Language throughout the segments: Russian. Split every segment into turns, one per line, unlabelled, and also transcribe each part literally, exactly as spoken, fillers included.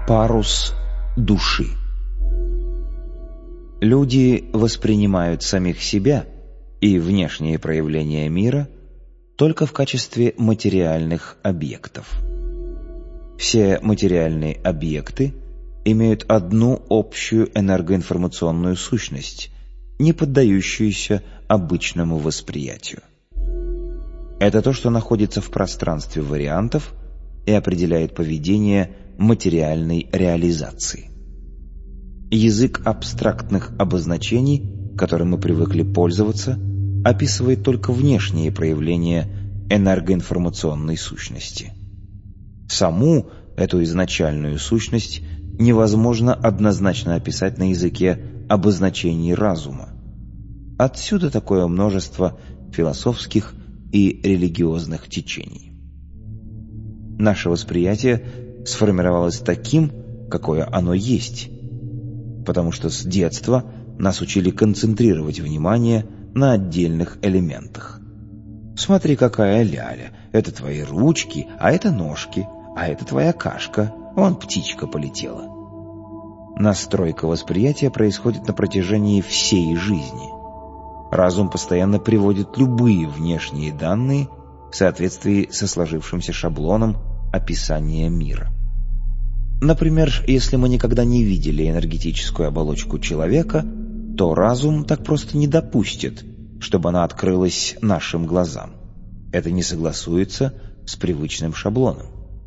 Парус души. Люди воспринимают самих себя и внешние проявления мира только в качестве материальных объектов. Все материальные объекты имеют одну общую энергоинформационную сущность, не поддающуюся обычному восприятию. Это то, что находится в пространстве вариантов и определяет поведение материальной реализации. Язык абстрактных обозначений, которым мы привыкли пользоваться, описывает только внешние проявления энергоинформационной сущности. Саму эту изначальную сущность невозможно однозначно описать на языке обозначений разума. Отсюда такое множество философских и религиозных течений. Наше восприятие сформировалось таким, какое оно есть, потому что с детства нас учили концентрировать внимание на отдельных элементах. Смотри, какая ляля, это твои ручки, а это ножки, а это твоя кашка, вон птичка полетела. Настройка восприятия происходит на протяжении всей жизни. Разум постоянно приводит любые внешние данные в соответствии со сложившимся шаблоном описания мира. Например, если мы никогда не видели энергетическую оболочку человека, то разум так просто не допустит, чтобы она открылась нашим глазам. Это не согласуется с привычным шаблоном.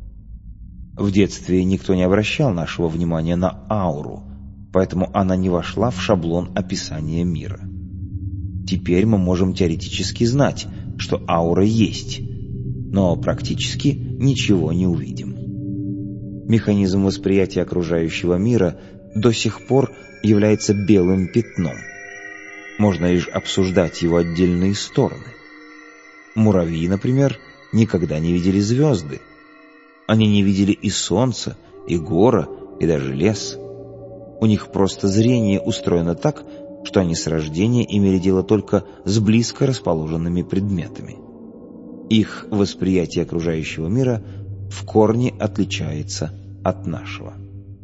В детстве никто не обращал нашего внимания на ауру, поэтому она не вошла в шаблон описания мира. Теперь мы можем теоретически знать, что аура есть, но практически ничего не увидим. Механизм восприятия окружающего мира до сих пор является белым пятном. Можно лишь обсуждать его отдельные стороны. Муравьи, например, никогда не видели звезды. Они не видели и солнца, и гора, и даже лес. У них просто зрение устроено так, что они с рождения имели дело только с близко расположенными предметами. Их восприятие окружающего мира в корне отличается от нашего.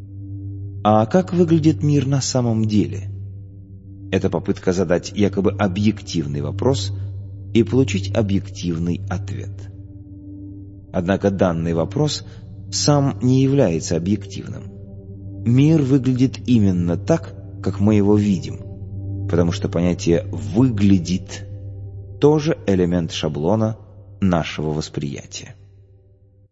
А как выглядит мир на самом деле? Это попытка задать якобы объективный вопрос и получить объективный ответ. Однако данный вопрос сам не является объективным. Мир выглядит именно так, как мы его видим, потому что понятие «выглядит» тоже элемент шаблона нашего восприятия.